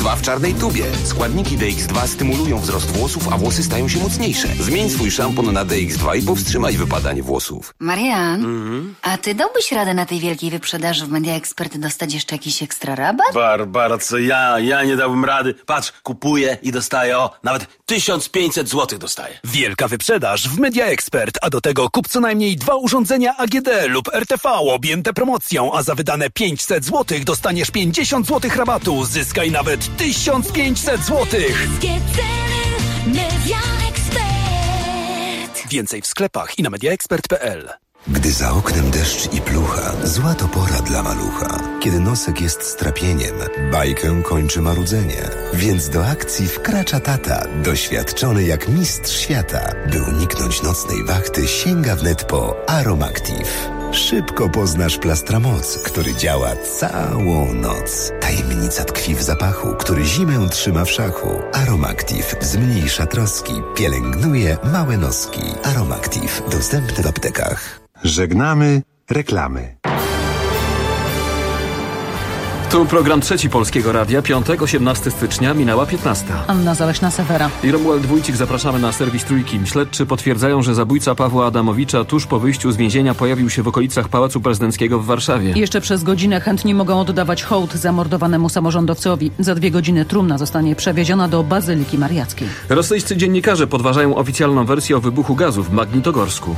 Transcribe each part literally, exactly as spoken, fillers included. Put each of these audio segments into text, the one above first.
dwa w czarnej tubie. Składniki D X dwa stymulują wzrost włosów, a włosy stają się mocniejsze. Zmień swój szampon na D X dwa i powstrzymaj wypadanie włosów. Marian, Mhm. a ty dałbyś radę na tej wielkiej wyprzedaży w Media Expert dostać jeszcze jakiś ekstra rabat? Barbara, co ja? Ja nie dałbym rady. Patrz, kupuję i dostaję, o, nawet tysiąc pięćset złotych dostaję. Wielka wyprzedaż w Media Expert, a do tego kup co najmniej dwa urządzenia A G D lub R T V objęte promocją, a za wydane pięćset złotych dostaniesz pięćdziesiąt złotych rabatu. Zyskaj nawet tysiąc pięćset złotych. Media Expert. Więcej w sklepach i na mediaexpert kropka p l. Gdy za oknem deszcz i plucha, zła to pora dla malucha. Kiedy nosek jest strapieniem, bajkę kończy marudzenie. Więc do akcji wkracza tata, doświadczony jak mistrz świata. By uniknąć nocnej wachty, sięga wnet po Aromactive. Szybko poznasz Plastramoc, który działa całą noc. Tajemnica tkwi w zapachu, który zimę trzyma w szachu. Aromactive zmniejsza troski, pielęgnuje małe noski. Aromactive, dostępny w aptekach. Żegnamy reklamy. Tu program Trzeci Polskiego Radia, piątek, osiemnastego stycznia, minęła piętnasta. Anna Zaleśna-Sewera I Romuald Wójcik, zapraszamy na serwis Trójki. Śledczy potwierdzają, że zabójca Pawła Adamowicza tuż po wyjściu z więzienia pojawił się w okolicach Pałacu Prezydenckiego w Warszawie. Jeszcze przez godzinę chętni mogą oddawać hołd zamordowanemu samorządowcowi. Za dwie godziny trumna zostanie przewieziona do Bazyliki Mariackiej. Rosyjscy dziennikarze podważają oficjalną wersję o wybuchu gazu w Magnitogorsku.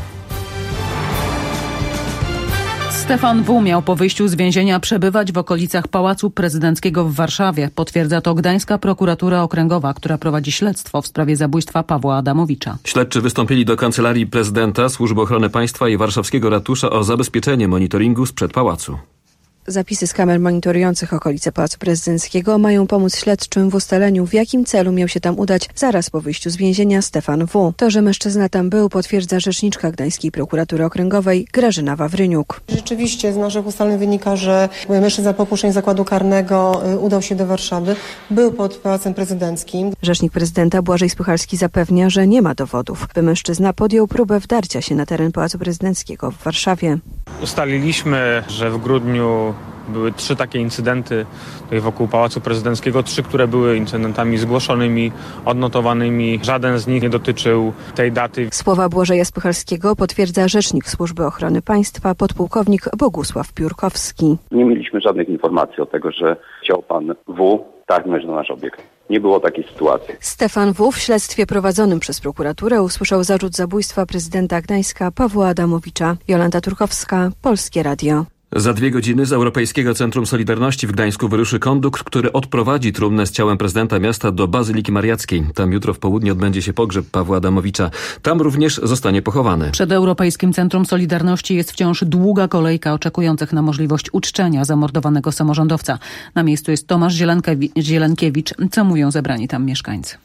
Stefan W. miał po wyjściu z więzienia przebywać w okolicach Pałacu Prezydenckiego w Warszawie. Potwierdza to Gdańska Prokuratura Okręgowa, która prowadzi śledztwo w sprawie zabójstwa Pawła Adamowicza. Śledczy wystąpili do Kancelarii Prezydenta, Służby Ochrony Państwa i warszawskiego ratusza o zabezpieczenie monitoringu sprzed pałacu. Zapisy z kamer monitorujących okolice Pałacu Prezydenckiego mają pomóc śledczym w ustaleniu, w jakim celu miał się tam udać zaraz po wyjściu z więzienia Stefan W. To, że mężczyzna tam był, potwierdza rzeczniczka Gdańskiej Prokuratury Okręgowej Grażyna Wawryniuk. Rzeczywiście z naszych ustaleń wynika, że mężczyzna po opuszczeniu zakładu karnego udał się do Warszawy, był pod Pałacem Prezydenckim. Rzecznik prezydenta Błażej Spychalski zapewnia, że nie ma dowodów, by mężczyzna podjął próbę wdarcia się na teren Pałacu Prezydenckiego w Warszawie. Ustaliliśmy, że w grudniu były trzy takie incydenty tutaj wokół Pałacu Prezydenckiego, trzy, które były incydentami zgłoszonymi, odnotowanymi. Żaden z nich nie dotyczył tej daty. Słowa Błażeja Spychalskiego potwierdza rzecznik Służby Ochrony Państwa, podpułkownik Bogusław Piórkowski. Nie mieliśmy żadnych informacji o tego, że chciał pan W. targnąć na nasz obiekt. Nie było takiej sytuacji. Stefan W. w śledztwie prowadzonym przez prokuraturę usłyszał zarzut zabójstwa prezydenta Gdańska Pawła Adamowicza. Jolanta Turkowska, Polskie Radio. Za dwie godziny z Europejskiego Centrum Solidarności w Gdańsku wyruszy kondukt, który odprowadzi trumnę z ciałem prezydenta miasta do Bazyliki Mariackiej. Tam jutro w południe odbędzie się pogrzeb Pawła Adamowicza. Tam również zostanie pochowany. Przed Europejskim Centrum Solidarności jest wciąż długa kolejka oczekujących na możliwość uczczenia zamordowanego samorządowca. Na miejscu jest Tomasz Zielenkiewicz. Co mówią zebrani tam mieszkańcy?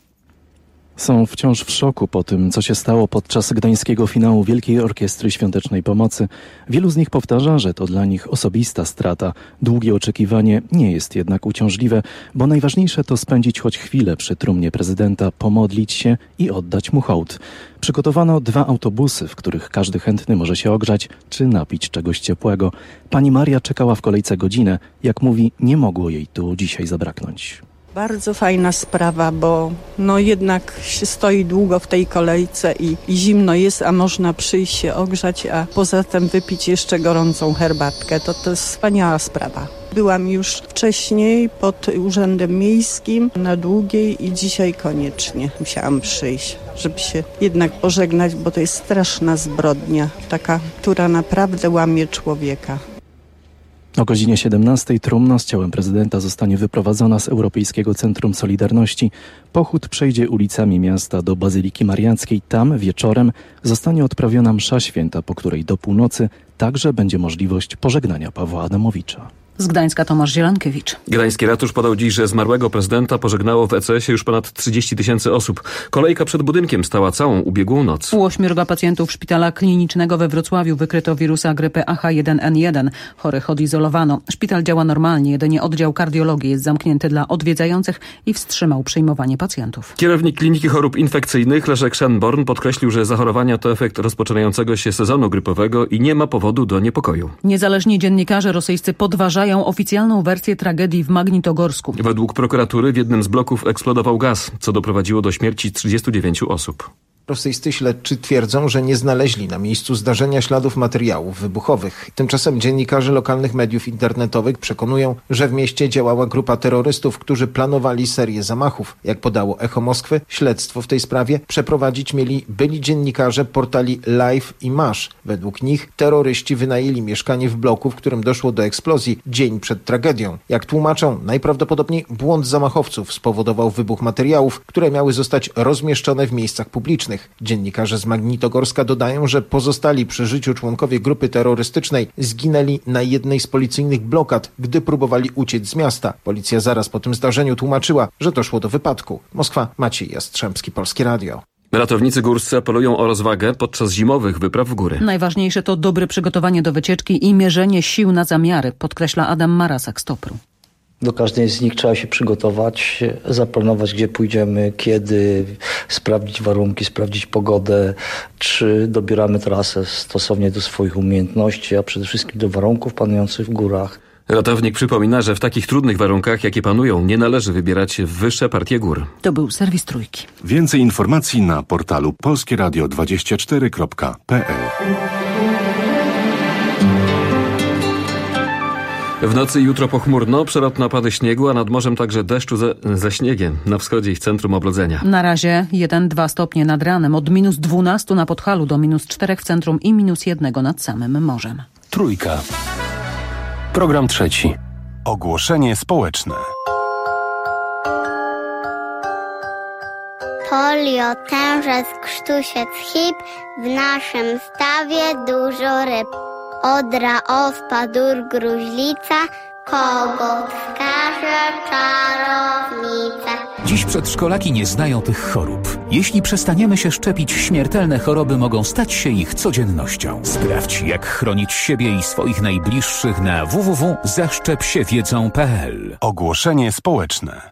Są wciąż w szoku po tym, co się stało podczas gdańskiego finału Wielkiej Orkiestry Świątecznej Pomocy. Wielu z nich powtarza, że to dla nich osobista strata. Długie oczekiwanie nie jest jednak uciążliwe, bo najważniejsze to spędzić choć chwilę przy trumnie prezydenta, pomodlić się i oddać mu hołd. Przygotowano dwa autobusy, w których każdy chętny może się ogrzać czy napić czegoś ciepłego. Pani Maria czekała w kolejce godzinę. Jak mówi, nie mogło jej tu dzisiaj zabraknąć. Bardzo fajna sprawa, bo no jednak się stoi długo w tej kolejce i, i zimno jest, a można przyjść się ogrzać, a poza tym wypić jeszcze gorącą herbatkę. To to jest wspaniała sprawa. Byłam już wcześniej pod Urzędem Miejskim na Długiej i dzisiaj koniecznie musiałam przyjść, żeby się jednak pożegnać, bo to jest straszna zbrodnia, taka, która naprawdę łamie człowieka. O godzinie siedemnastej trumna z ciałem prezydenta zostanie wyprowadzona z Europejskiego Centrum Solidarności. Pochód przejdzie ulicami miasta do Bazyliki Mariackiej. Tam wieczorem zostanie odprawiona msza święta, po której do północy także będzie możliwość pożegnania Pawła Adamowicza. Z Gdańska Tomasz Zielankiewicz. Gdański ratusz podał dziś, że zmarłego prezydenta pożegnało w E C S-ie już ponad trzydzieści tysięcy osób. Kolejka przed budynkiem stała całą ubiegłą noc. U ośmiorga pacjentów szpitala klinicznego we Wrocławiu wykryto wirusa grypy A H jeden N jeden. Chorych odizolowano. Szpital działa normalnie, jedynie oddział kardiologii jest zamknięty dla odwiedzających i wstrzymał przyjmowanie pacjentów. Kierownik Kliniki Chorób Infekcyjnych Leszek Schönborn podkreślił, że zachorowania to efekt rozpoczynającego się sezonu grypowego i nie ma powodu do niepokoju. Niezależni dziennikarze rosyjscy podważają podważają oficjalną wersję tragedii w Magnitogorsku. Według prokuratury w jednym z bloków eksplodował gaz, co doprowadziło do śmierci trzydziestu dziewięciu osób. Rosyjscy śledczy twierdzą, że nie znaleźli na miejscu zdarzenia śladów materiałów wybuchowych. Tymczasem dziennikarze lokalnych mediów internetowych przekonują, że w mieście działała grupa terrorystów, którzy planowali serię zamachów. Jak podało Echo Moskwy, śledztwo w tej sprawie przeprowadzić mieli byli dziennikarze portali Live i Masz. Według nich terroryści wynajęli mieszkanie w bloku, w którym doszło do eksplozji dzień przed tragedią. Jak tłumaczą, najprawdopodobniej błąd zamachowców spowodował wybuch materiałów, które miały zostać rozmieszczone w miejscach publicznych. Dziennikarze z Magnitogorska dodają, że pozostali przy życiu członkowie grupy terrorystycznej zginęli na jednej z policyjnych blokad, gdy próbowali uciec z miasta. Policja zaraz po tym zdarzeniu tłumaczyła, że doszło do wypadku. Moskwa, Maciej Jastrzębski, Polskie Radio. Ratownicy górscy apelują o rozwagę podczas zimowych wypraw w góry. Najważniejsze to dobre przygotowanie do wycieczki i mierzenie sił na zamiary, podkreśla Adam Marasak z Topru. Do każdej z nich trzeba się przygotować, zaplanować, gdzie pójdziemy, kiedy, sprawdzić warunki, sprawdzić pogodę, czy dobieramy trasę stosownie do swoich umiejętności, a przede wszystkim do warunków panujących w górach. Ratownik przypomina, że w takich trudnych warunkach, jakie panują, nie należy wybierać się w wyższe partie gór. To był serwis Trójki. Więcej informacji na portalu polskie radio dwadzieścia cztery kropka p l. W nocy jutro pochmurno, przelotne opady śniegu, a nad morzem także deszczu ze, ze śniegiem. Na wschodzie i w centrum oblodzenia. Na razie jeden do dwóch stopnie nad ranem, od minus dwunastu na Podhalu do minus czterech w centrum i minus jednego nad samym morzem. Trójka. Program trzeci. Ogłoszenie społeczne. Polio, tężec, krztusiec, hip, w naszym stawie dużo ryb. Odra, ospa, dur, gruźlica, kogut, skarże, czarownica. Dziś przedszkolaki nie znają tych chorób. Jeśli przestaniemy się szczepić, śmiertelne choroby mogą stać się ich codziennością. Sprawdź, jak chronić siebie i swoich najbliższych na w w w kropka zaszczep się wiedzą kropka p l. Ogłoszenie społeczne.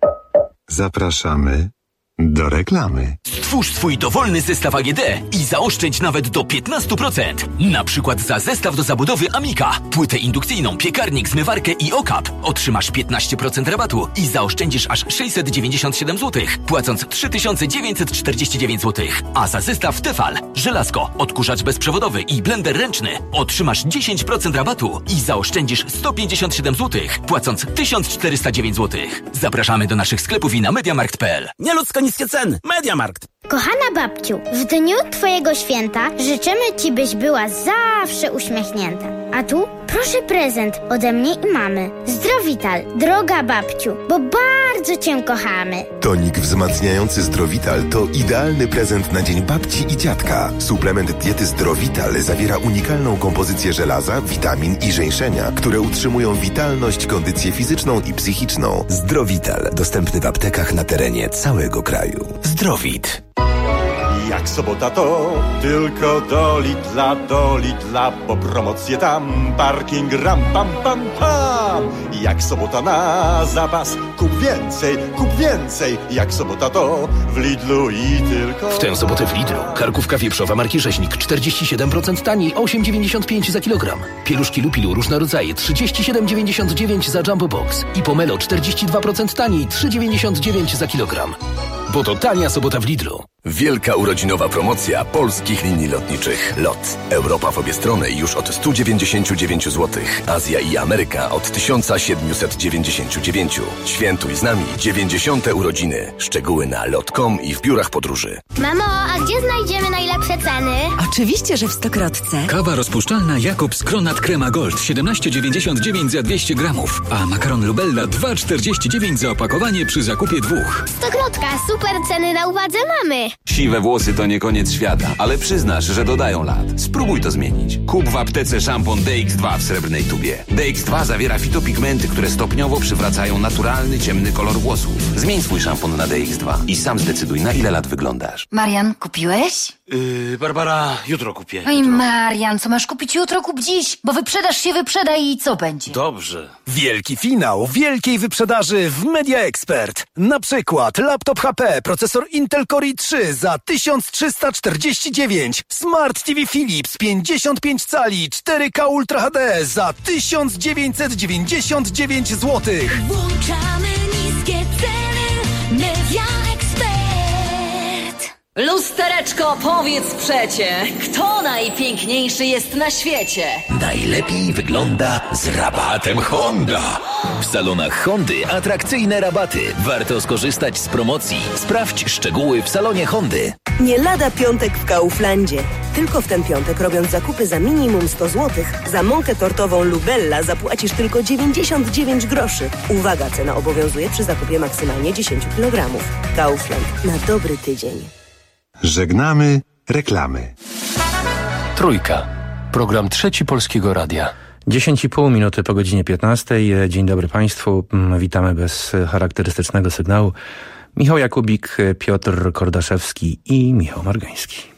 Zapraszamy do reklamy. Stwórz swój dowolny zestaw A G D i zaoszczędź nawet do piętnastu procent. Na przykład za zestaw do zabudowy Amica, płytę indukcyjną, piekarnik, zmywarkę i okap otrzymasz piętnaście procent rabatu i zaoszczędzisz aż sześćset dziewięćdziesiąt siedem złotych, płacąc trzy tysiące dziewięćset czterdzieści dziewięć złotych. A za zestaw Tefal, żelazko, odkurzacz bezprzewodowy i blender ręczny otrzymasz dziesięć procent rabatu i zaoszczędzisz sto pięćdziesiąt siedem złotych, płacąc tysiąc czterysta dziewięć złotych. Zapraszamy do naszych sklepów i na mediamarkt kropka p l. Nieludzko niskie ceny. Mediamarkt. Kochana babciu, w dniu twojego święta życzymy ci, byś była zawsze uśmiechnięta. A tu proszę prezent ode mnie i mamy. Zdrowital, droga babciu, bo bardzo cię kochamy. Tonik wzmacniający Zdrowital to idealny prezent na dzień babci i dziadka. Suplement diety Zdrowital zawiera unikalną kompozycję żelaza, witamin i żeńszenia, które utrzymują witalność, kondycję fizyczną i psychiczną. Zdrowital, dostępny w aptekach na terenie całego kraju. Zdrowit. Jak sobota to tylko do Lidla, do Lidla, bo promocje tam, parking ram pam pam pam. Jak sobota na zapas, kup więcej, kup więcej. Jak sobota to w Lidlu i tylko... W tę sobotę w Lidlu karkówka wieprzowa marki Rzeźnik czterdzieści siedem procent taniej, osiem dziewięćdziesiąt pięć za kilogram. Pieluszki Lupilu różne rodzaje trzydzieści siedem dziewięćdziesiąt dziewięć za Jumbo Box. I Pomelo czterdzieści dwa procent taniej, trzy dziewięćdziesiąt dziewięć za kilogram. Bo to tania sobota w Lidlu. Wielka urodzinowa promocja polskich linii lotniczych. LOT. Europa w obie strony już od sto dziewięćdziesiąt dziewięć złotych. Azja i Ameryka od tysiąc siedemset dziewięćdziesiąt dziewięć. Świętuj z nami dziewięćdziesiąte urodziny. Szczegóły na lot kropka com i w biurach podróży. Mamo, a gdzie znajdziemy najlepsze ceny? Oczywiście, że w Stokrotce. Kawa rozpuszczalna Jakobs Kronat Crema Gold siedemnaście dziewięćdziesiąt dziewięć za dwieście gramów, a makaron Lubella dwa czterdzieści dziewięć za opakowanie przy zakupie dwóch. Stokrotka, super ceny na uwadze mamy. Siwe włosy to nie koniec świata, ale przyznasz, że dodają lat. Spróbuj to zmienić. Kup w aptece szampon D X dwa w srebrnej tubie. D X dwa zawiera fitopigmenty, które stopniowo przywracają naturalny, ciemny kolor włosów. Zmień swój szampon na D X dwa i sam zdecyduj, na ile lat wyglądasz. Marian, kupiłeś? Yy, Barbara, jutro kupię. Oj, Marian, co masz kupić jutro, kup dziś, bo wyprzedaż się wyprzeda i co będzie? Dobrze. Wielki finał wielkiej wyprzedaży w Media Expert. Na przykład laptop H P, procesor Intel Core i trzy trzy za tysiąc trzysta czterdzieści dziewięć. Smart T V Philips pięćdziesiąt pięć cali cztery K Ultra H D za tysiąc dziewięćset dziewięćdziesiąt dziewięć złotych. Włączamy niskie ceny. Media Expert. Lustereczko, powiedz przecie, kto najpiękniejszy jest na świecie? Najlepiej wygląda z rabatem Honda. W salonach Hondy atrakcyjne rabaty. Warto skorzystać z promocji. Sprawdź szczegóły w salonie Hondy. Nie lada piątek w Kauflandzie. Tylko w ten piątek, robiąc zakupy za minimum sto złotych, za mąkę tortową Lubella zapłacisz tylko dziewięćdziesiąt dziewięć groszy. Uwaga, cena obowiązuje przy zakupie maksymalnie dziesięć kilogramów. Kaufland. Na dobry tydzień. Żegnamy reklamy. Trójka. Program Trzeci Polskiego Radia. dziesięć i pół minuty po godzinie piętnastej. Dzień dobry Państwu. Witamy bez charakterystycznego sygnału. Michał Jakubik, Piotr Kordaszewski i Michał Margański.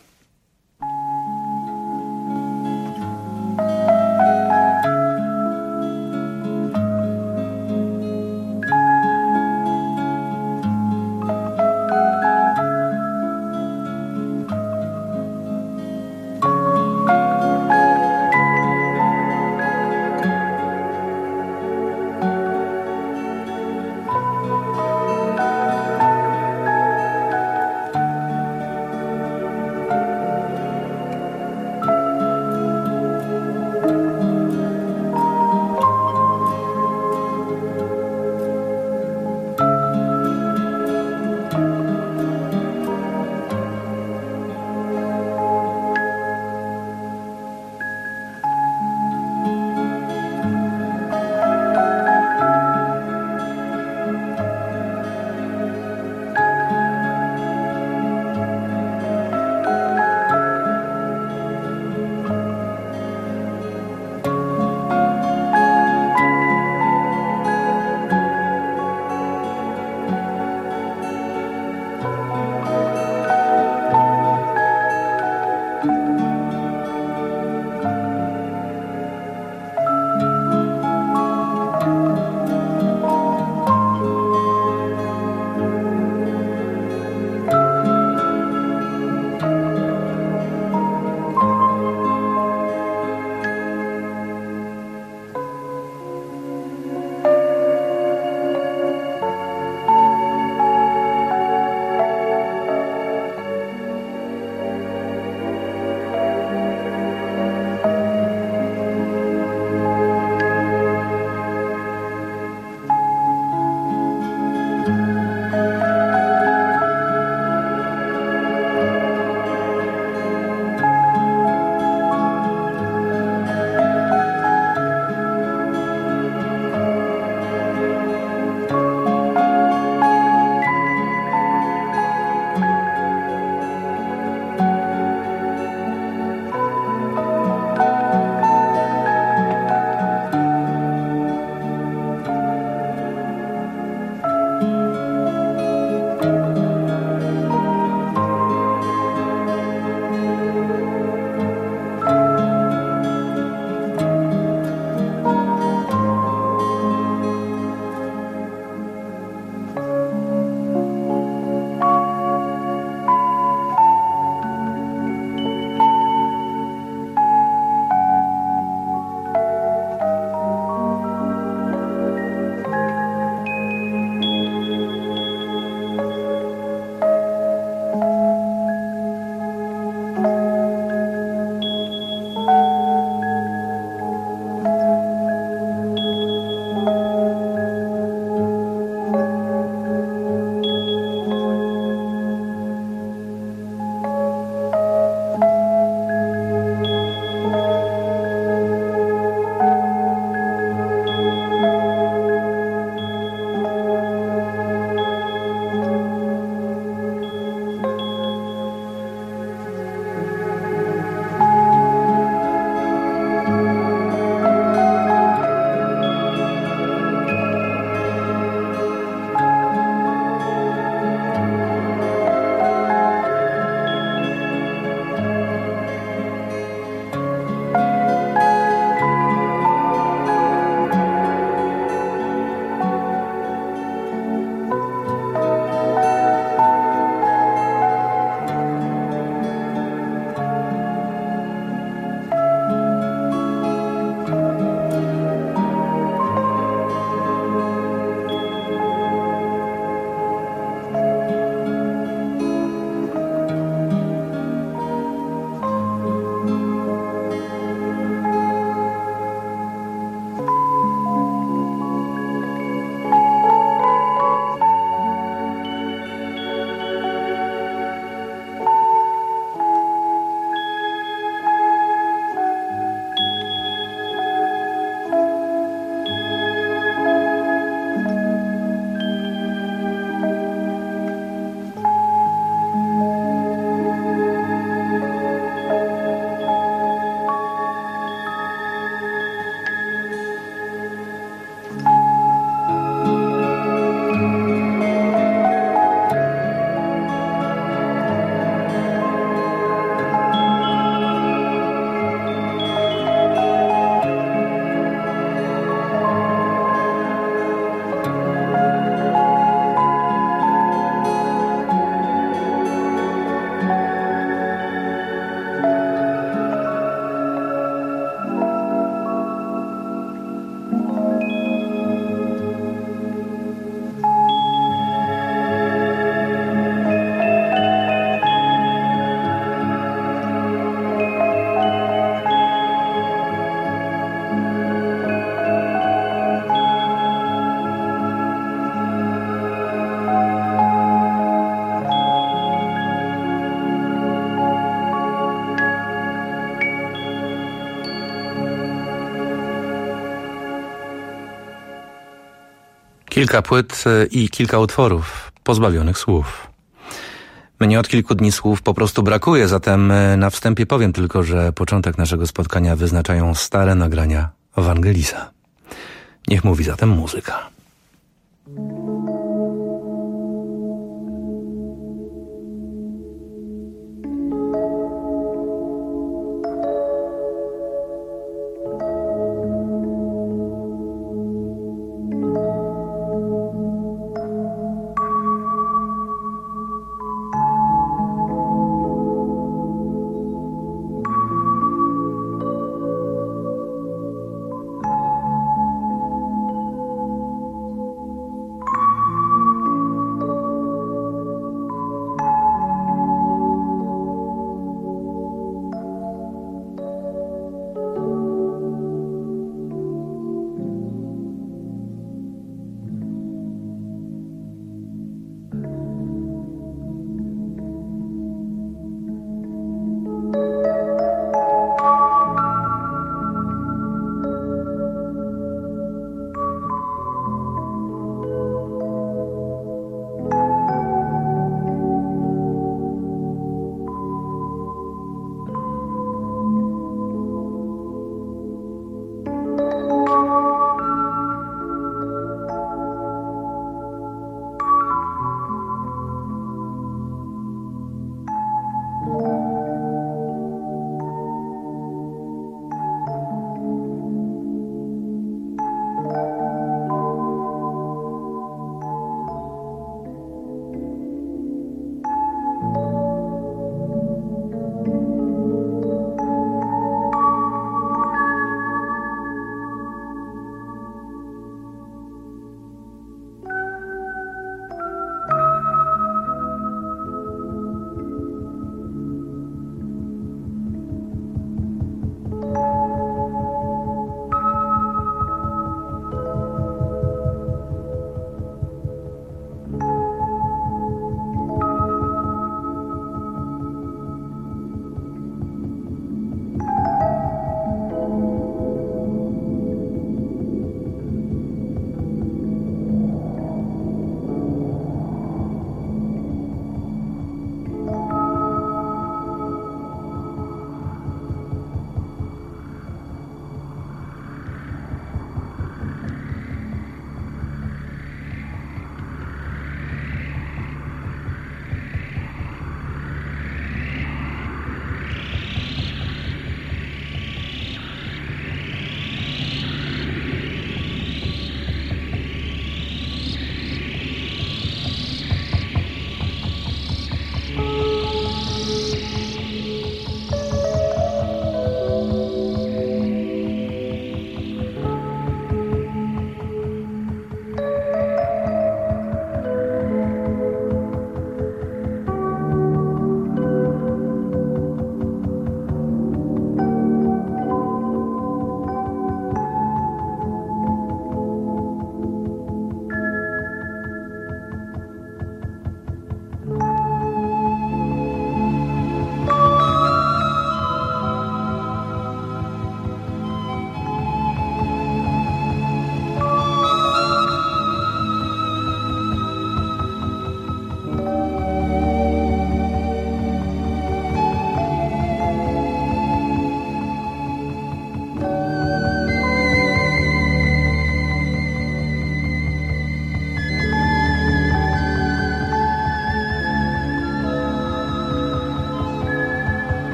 Kilka płyt i kilka utworów pozbawionych słów. Mnie od kilku dni słów po prostu brakuje, zatem na wstępie powiem tylko, że początek naszego spotkania wyznaczają stare nagrania Wangelisa. Niech mówi zatem muzyka.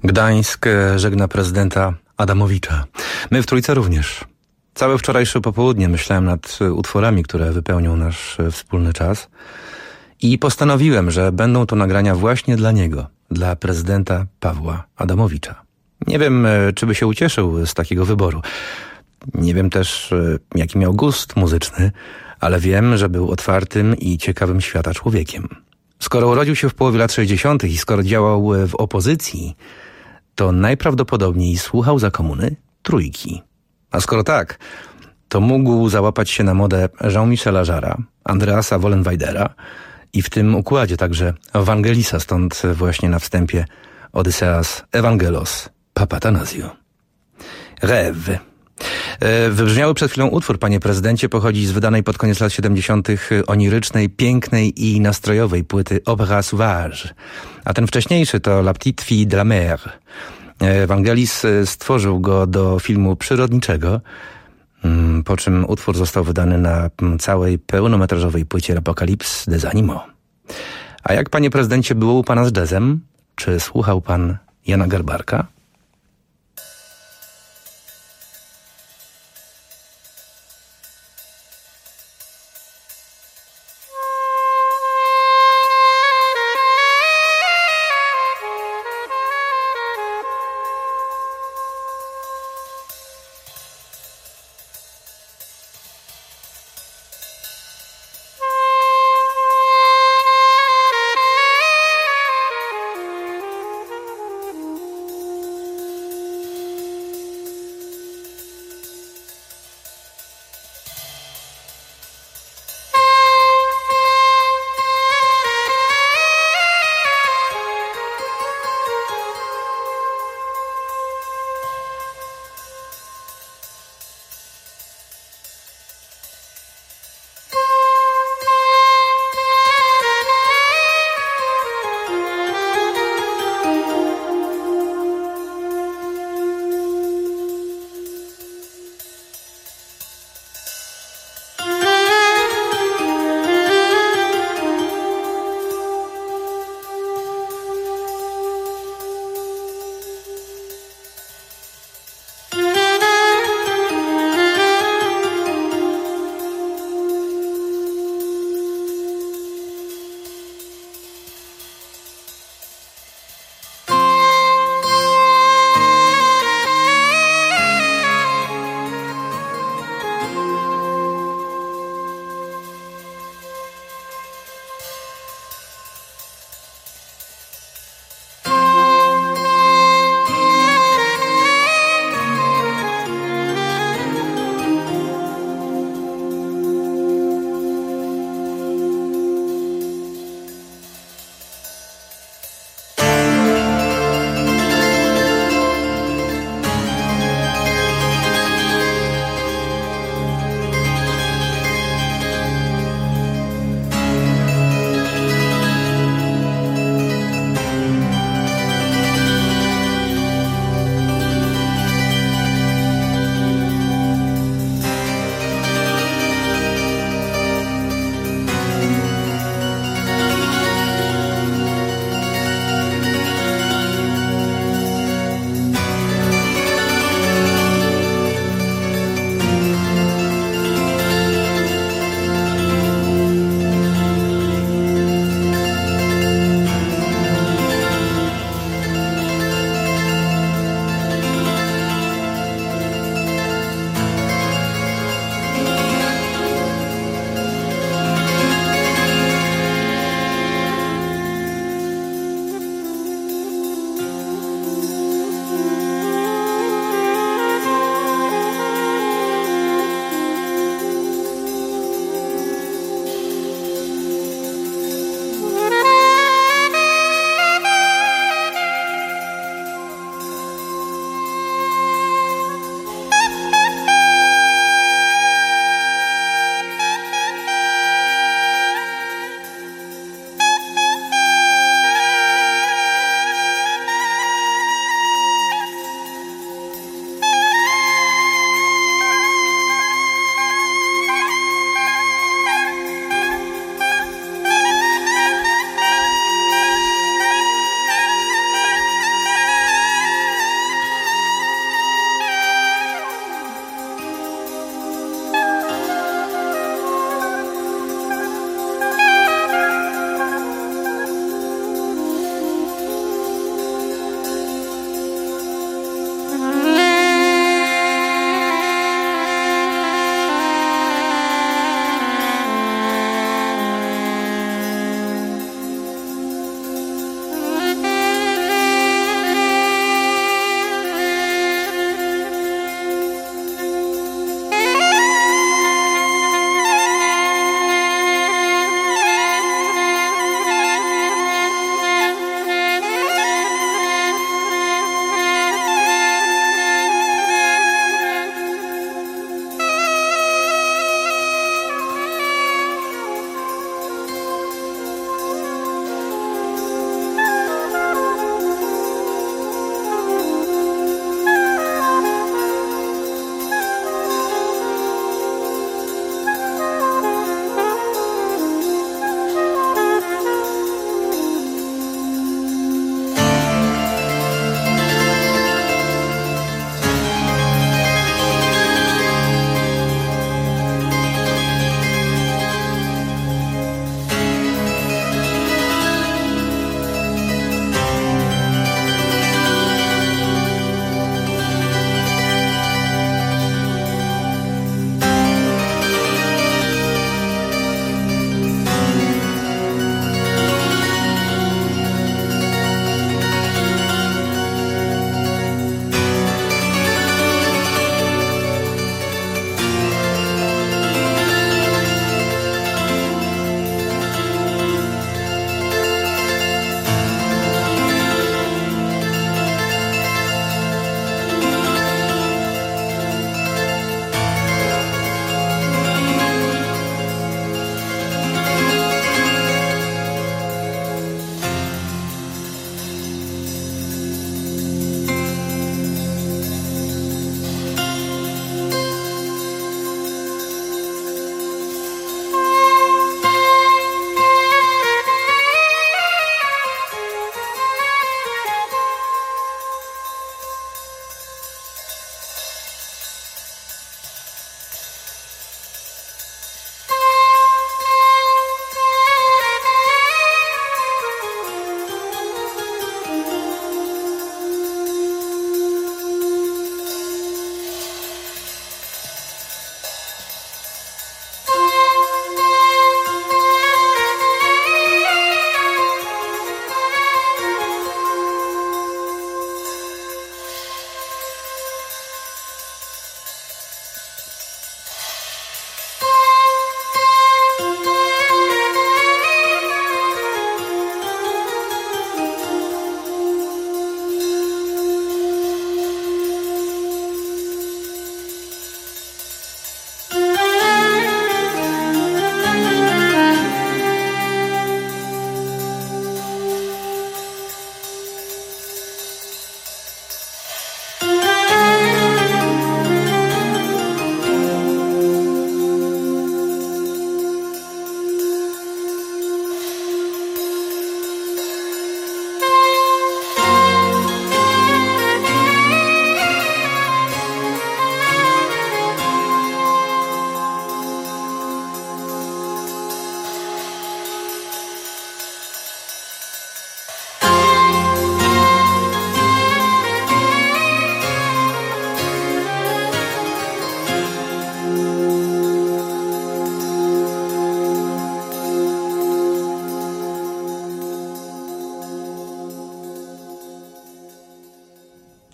Gdańsk żegna prezydenta Adamowicza. My w Trójce również. Całe wczorajsze popołudnie myślałem nad utworami, które wypełnią nasz wspólny czas i postanowiłem, że będą to nagrania właśnie dla niego, dla prezydenta Pawła Adamowicza. Nie wiem, czy by się ucieszył z takiego wyboru. Nie wiem też, jaki miał gust muzyczny, ale wiem, że był otwartym i ciekawym świata człowiekiem. Skoro urodził się w połowie lat sześćdziesiątych i skoro działał w opozycji, to najprawdopodobniej słuchał za komuny Trójki. A skoro tak, to mógł załapać się na modę Jean-Michela Jarre'a, Andreasa Wollenweidera i w tym układzie także Ewangelisa, stąd właśnie na wstępie Odysseas Evangelos Papatanasiu. Rêve. Wybrzmiały przed chwilą utwór, panie prezydencie, pochodzi z wydanej pod koniec lat siedemdziesiątych onirycznej, pięknej i nastrojowej płyty Opéra Sauvage. A ten wcześniejszy to La Petite Fille de la Mer. Evangelis stworzył go do filmu przyrodniczego, po czym utwór został wydany na całej pełnometrażowej płycie L'Apocalypse des Animaux. A jak, panie prezydencie, było u pana z jazzem? Czy słuchał pan Jana Garbarka?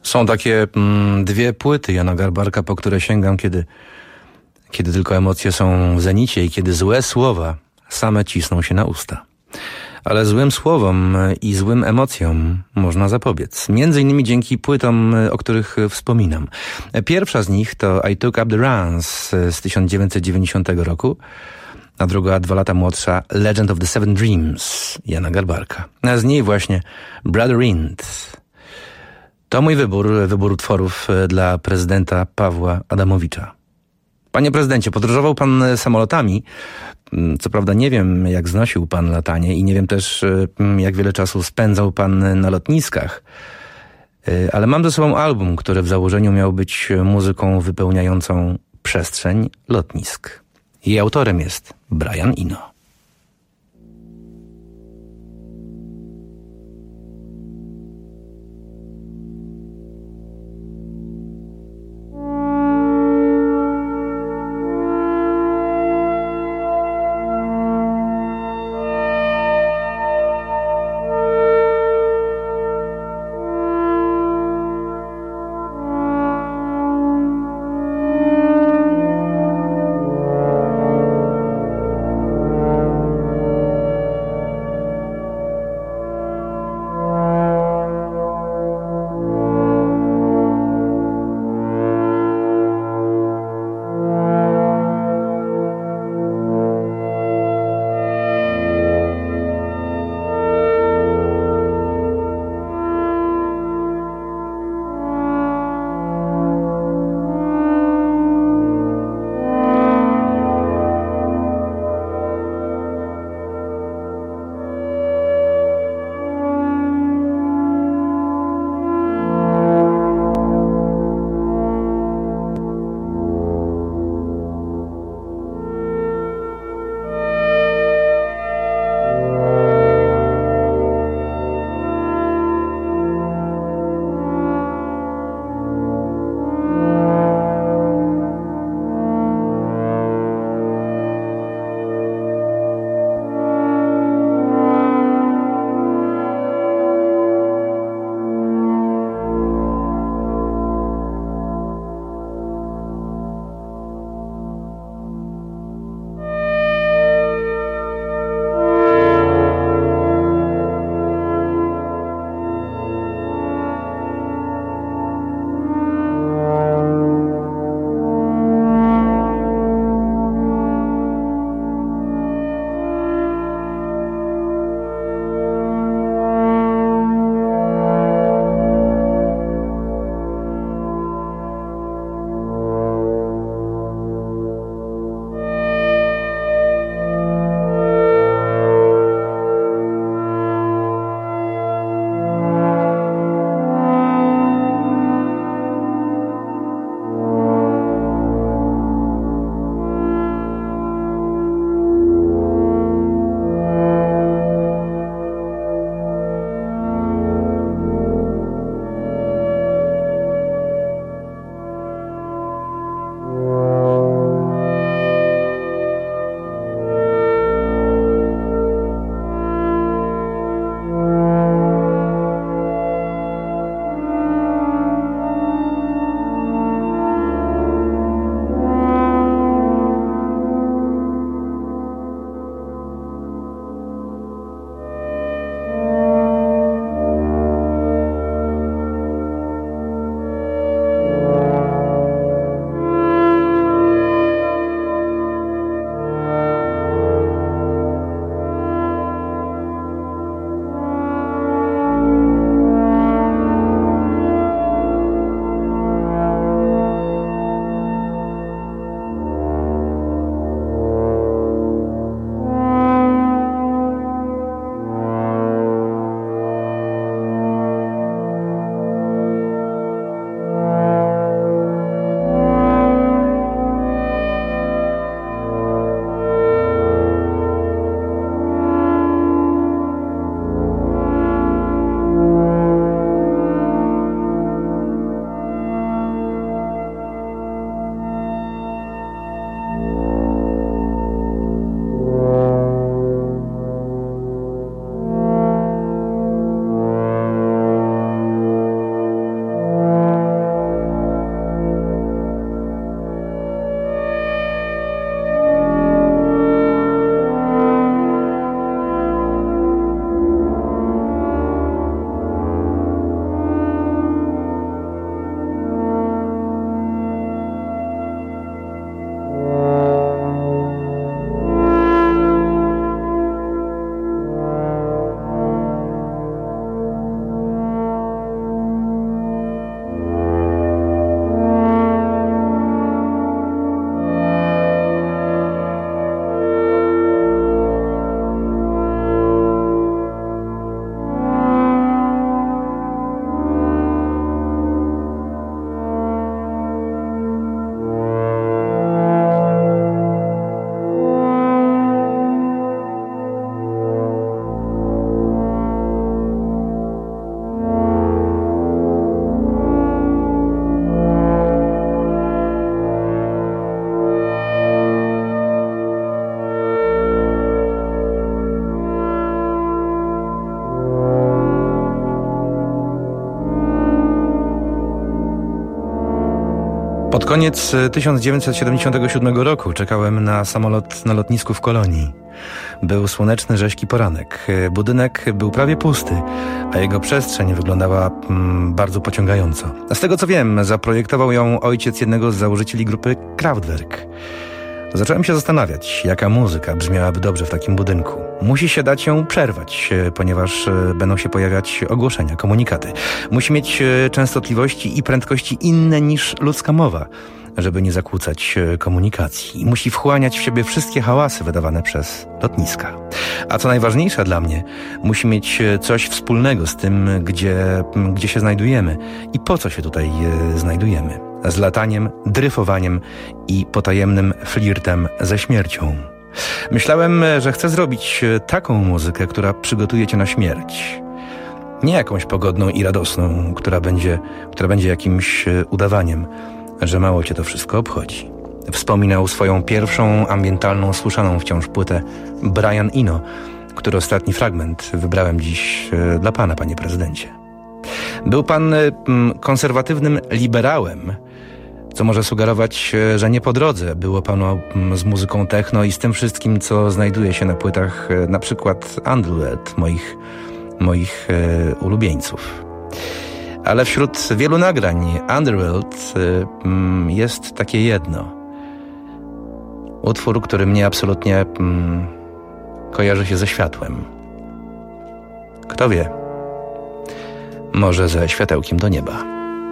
Są takie mm, dwie płyty Jana Garbarka, po które sięgam, kiedy, kiedy tylko emocje są w zenicie i kiedy złe słowa same cisną się na usta. Ale złym słowom i złym emocjom można zapobiec. Między innymi dzięki płytom, o których wspominam. Pierwsza z nich to I Took Up the Runs z tysiąc dziewięćset dziewięćdziesiątego roku, a druga dwa lata młodsza Legend of the Seven Dreams Jana Garbarka. A z niej właśnie Brother Int. To mój wybór, wybór utworów dla prezydenta Pawła Adamowicza. Panie prezydencie, podróżował pan samolotami. Co prawda nie wiem, jak znosił pan latanie i nie wiem też, jak wiele czasu spędzał pan na lotniskach. Ale mam ze sobą album, który w założeniu miał być muzyką wypełniającą przestrzeń lotnisk. Jej autorem jest Brian Eno. Pod koniec tysiąc dziewięćset siedemdziesiątego siódmego roku czekałem na samolot na lotnisku w Kolonii. Był słoneczny, rześki poranek. Budynek był prawie pusty, a jego przestrzeń wyglądała mm, bardzo pociągająco. A z tego co wiem, zaprojektował ją ojciec jednego z założycieli grupy Kraftwerk. Zacząłem się zastanawiać, jaka muzyka brzmiałaby dobrze w takim budynku. Musi się dać ją przerwać, ponieważ będą się pojawiać ogłoszenia, komunikaty. Musi mieć częstotliwości i prędkości inne niż ludzka mowa, żeby nie zakłócać komunikacji. Musi wchłaniać w siebie wszystkie hałasy wydawane przez lotniska. A co najważniejsze dla mnie, musi mieć coś wspólnego z tym, gdzie, gdzie się znajdujemy i po co się tutaj znajdujemy. Z lataniem, dryfowaniem i potajemnym flirtem ze śmiercią. Myślałem, że chcę zrobić taką muzykę, która przygotuje cię na śmierć. Nie jakąś pogodną i radosną, która będzie, która będzie jakimś udawaniem, że mało cię to wszystko obchodzi. Wspominał swoją pierwszą ambientalną, słyszaną wciąż płytę Brian Eno, który ostatni fragment wybrałem dziś dla pana, panie prezydencie. Był pan konserwatywnym liberałem, co może sugerować, że nie po drodze było panu z muzyką techno i z tym wszystkim, co znajduje się na płytach, na przykład Underworld, moich, moich e, ulubieńców. Ale wśród wielu nagrań Underworld e, jest takie jedno. Utwór, który mnie absolutnie e, kojarzy się ze światłem. Kto wie, może ze światełkiem do nieba.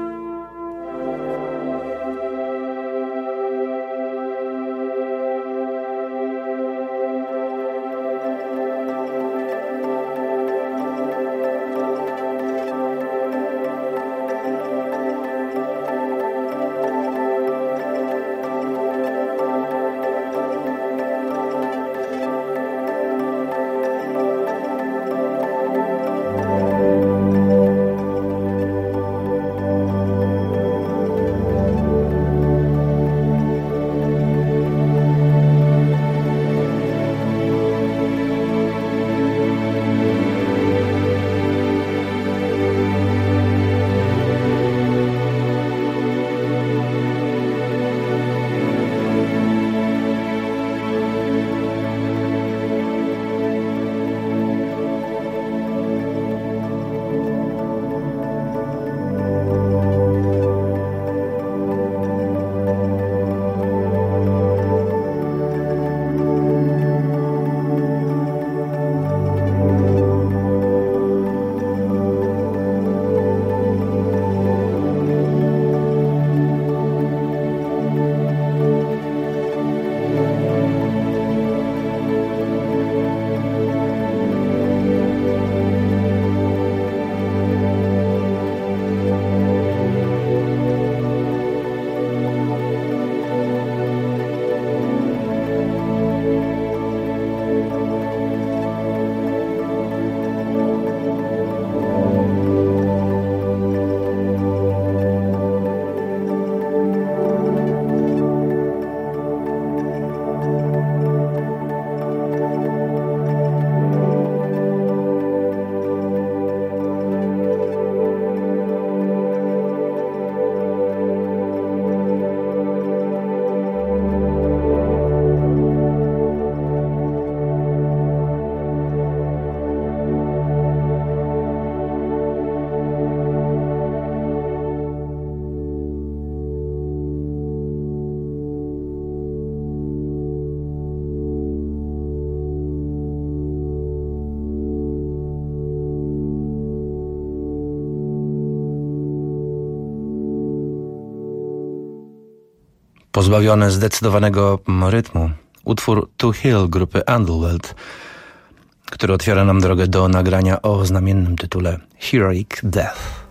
Pozbawiony zdecydowanego rytmu, utwór To Heal grupy Underworld, który otwiera nam drogę do nagrania o znamiennym tytule Heroic Death.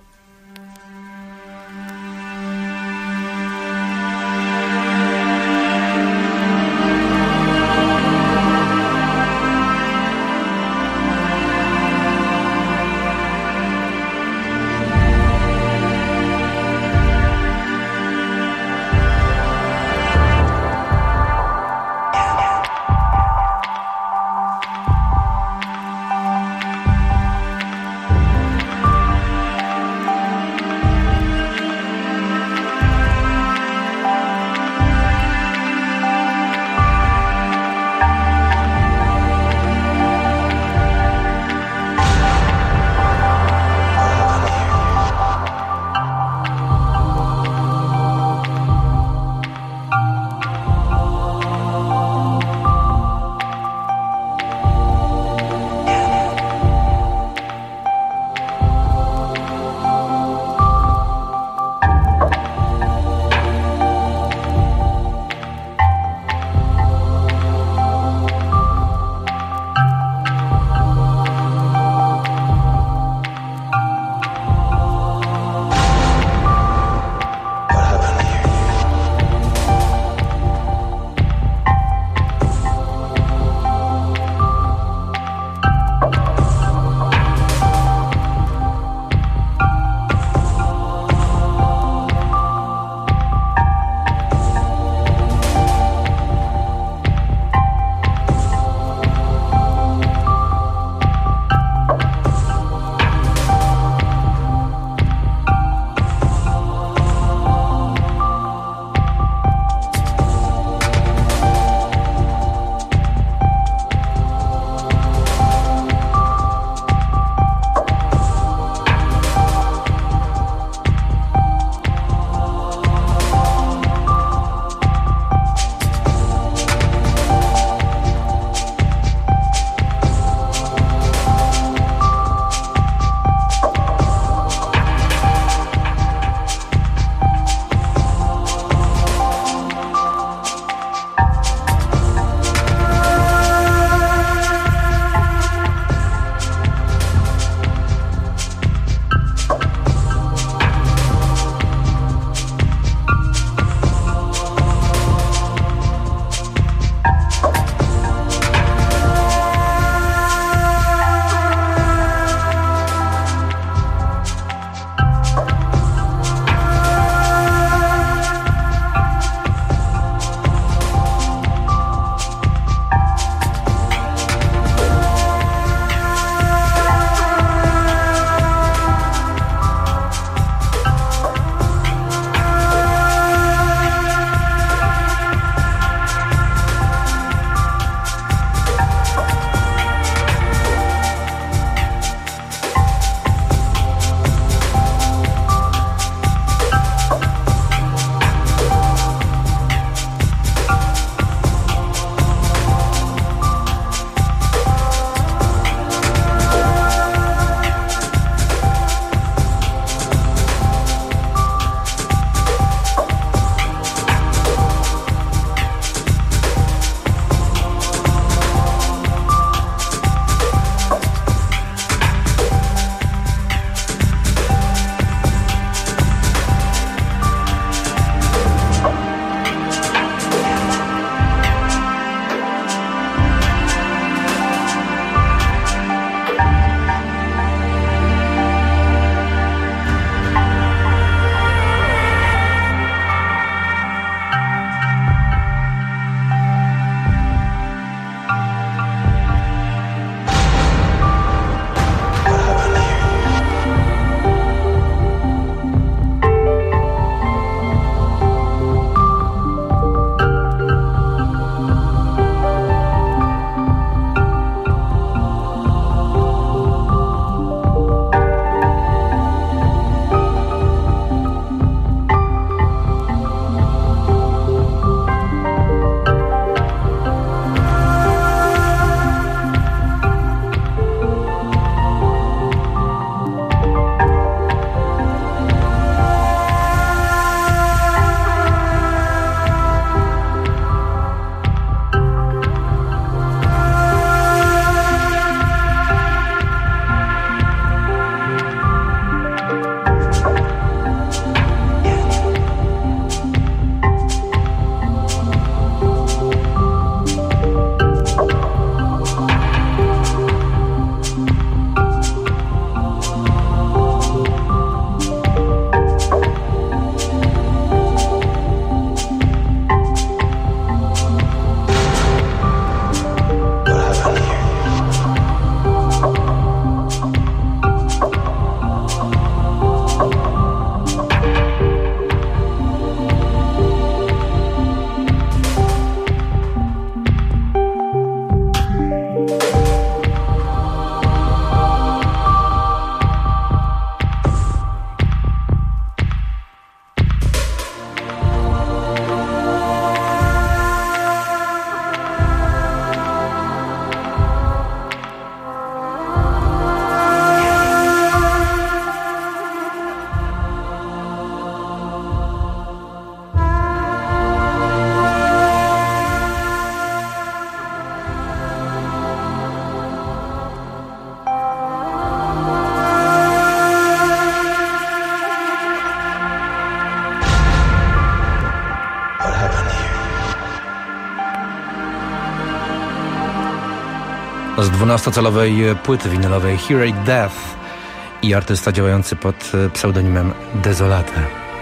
z dwunastocalowej płyty winylowej Heroic Death i artysta działający pod pseudonimem Desolate.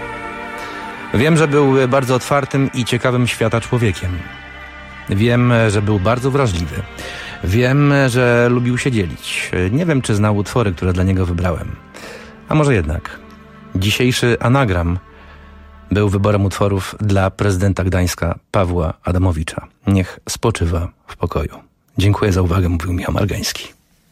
Wiem, że był bardzo otwartym i ciekawym świata człowiekiem. Wiem, że był bardzo wrażliwy. Wiem, że lubił się dzielić. Nie wiem, czy znał utwory, które dla niego wybrałem. A może jednak. Dzisiejszy anagram był wyborem utworów dla prezydenta Gdańska Pawła Adamowicza. Niech spoczywa w pokoju. Dziękuję za uwagę, mówił Michał Margański.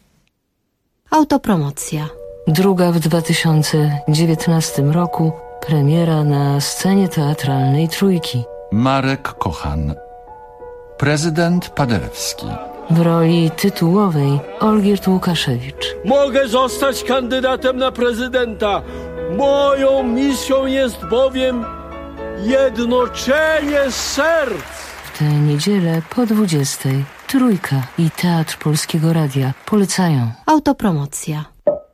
Autopromocja. Druga w dwa tysiące dziewiętnastym roku premiera na scenie teatralnej Trójki. Marek Kochan. Prezydent Paderewski. W roli tytułowej Olgierd Łukaszewicz. Mogę zostać kandydatem na prezydenta. Moją misją jest bowiem jednoczenie serc. W tę niedzielę po dwudziestej Trójka i Teatr Polskiego Radia polecają. Autopromocja.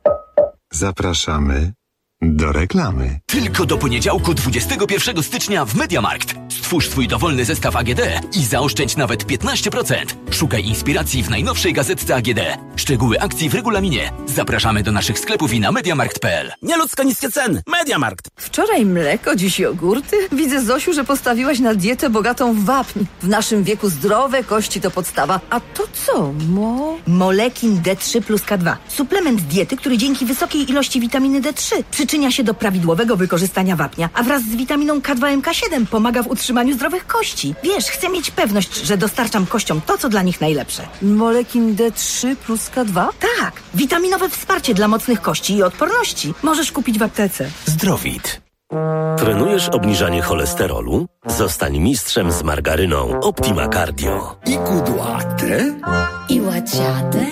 Zapraszamy do reklamy. Tylko do poniedziałku dwudziestego pierwszego stycznia w MediaMarkt. Stwórz swój dowolny zestaw A G D i zaoszczędź nawet piętnaście procent. Szukaj inspiracji w najnowszej gazetce A G D. Szczegóły akcji w regulaminie. Zapraszamy do naszych sklepów i na mediamarkt kropka p l. Nieludzko niskie ceny. MediaMarkt. Wczoraj mleko, dziś jogurty. Widzę, Zosiu, że postawiłaś na dietę bogatą w wapń. W naszym wieku zdrowe kości to podstawa. A to co, mo? Molekin D trzy plus K dwa. Suplement diety, który dzięki wysokiej ilości witaminy D trzy przyczynia się do prawidłowego wykorzystania wapnia, a wraz z witaminą K dwa M K siedem pomaga w utrzymaniu zdrowych kości. Wiesz, chcę mieć pewność, że dostarczam kościom to, co dla nich najlepsze. Molekin D trzy plus K dwa? Tak, witaminowe wsparcie dla mocnych kości i odporności. Możesz kupić w aptece. Zdrowit. Trenujesz obniżanie cholesterolu? Zostań mistrzem z margaryną Optima Cardio. I kudłate, i łaciate,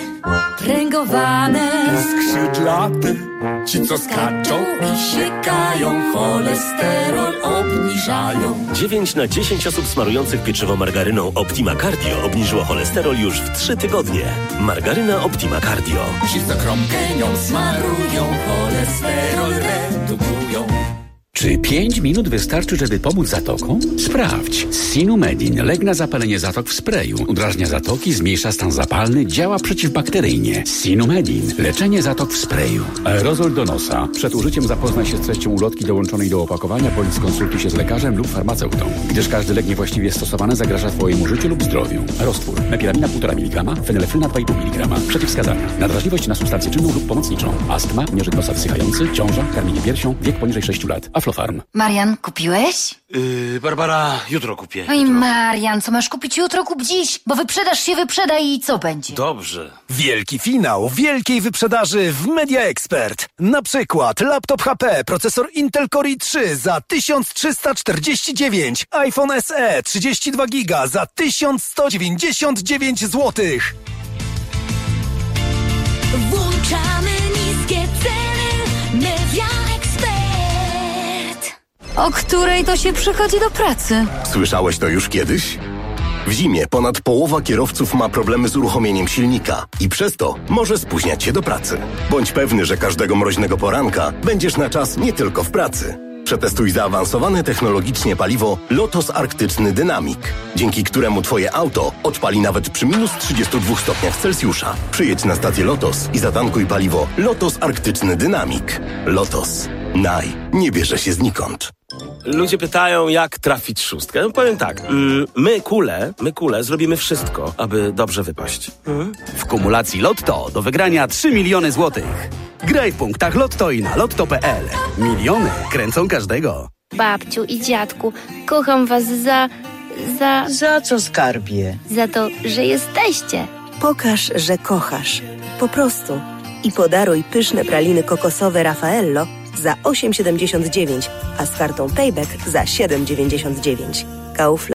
pręgowane, skrzydlate, ci co skaczą i siekają, cholesterol obniżają. dziewięć na dziesięć osób smarujących pieczywo margaryną Optima Cardio obniżyło cholesterol już w trzy tygodnie. Margaryna Optima Cardio. Ci co kromkę nią smarują, cholesterol redukują. Czy pięć minut wystarczy, żeby pomóc zatokom? Sprawdź. Sinumedin. Lek na zapalenie zatok w sprayu. Udrażnia zatoki, zmniejsza stan zapalny, działa przeciwbakteryjnie. Sinumedin. Leczenie zatok w sprayu. Aerozol do nosa. Przed użyciem zapoznaj się z treścią ulotki dołączonej do opakowania, bądź skonsultuj się z lekarzem lub farmaceutą, gdyż każdy lek niewłaściwie stosowany zagraża Twojemu życiu lub zdrowiu. Roztwór. Mepiramina półtora miligrama, fenylefryna dwa i pół miligrama. Przeciwwskazania. Nadwrażliwość na substancję czynną lub pomocniczą. Astma, nieżyt nosa wysychający, ciąża, karmienie piersią, wiek poniżej sześciu lat. Aflofarm. Marian, kupiłeś? Yy, Barbara, jutro kupię. Oj, Marian, co masz kupić jutro, kup dziś, bo wyprzedaż się wyprzeda i co będzie? Dobrze. Wielki finał wielkiej wyprzedaży w Media Expert. Na przykład laptop H P, procesor Intel Core i trzy za tysiąc trzysta czterdzieści dziewięć, iPhone S E trzydzieści dwa giga za tysiąc sto dziewięćdziesiąt dziewięć złotych. Włączamy niskie ceny. Media Expert. O której to się przychodzi do pracy? Słyszałeś to już kiedyś? W zimie ponad połowa kierowców ma problemy z uruchomieniem silnika i przez to może spóźniać się do pracy. Bądź pewny, że każdego mroźnego poranka będziesz na czas nie tylko w pracy. Przetestuj zaawansowane technologicznie paliwo Lotos Arktyczny Dynamic, dzięki któremu Twoje auto odpali nawet przy minus trzydziestu dwóch stopniach Celsjusza. Przyjedź na stację Lotos i zatankuj paliwo Lotos Arktyczny Dynamic. Lotos. Naj. Nie bierze się znikąd. Ludzie pytają, jak trafić szóstkę. No powiem tak, mm, my kule, my kule zrobimy wszystko, aby dobrze wypaść. Mhm. W kumulacji Lotto do wygrania trzy miliony złotych. Graj w punktach Lotto i na lotto kropka p l. Miliony kręcą każdego. Babciu i dziadku, kocham was za... za... Za co, skarbie? Za to, że jesteście. Pokaż, że kochasz. Po prostu. I podaruj pyszne praliny kokosowe Raffaello za osiem siedemdziesiąt dziewięć, a z kartą Payback za siedem dziewięćdziesiąt dziewięć. Kaufland.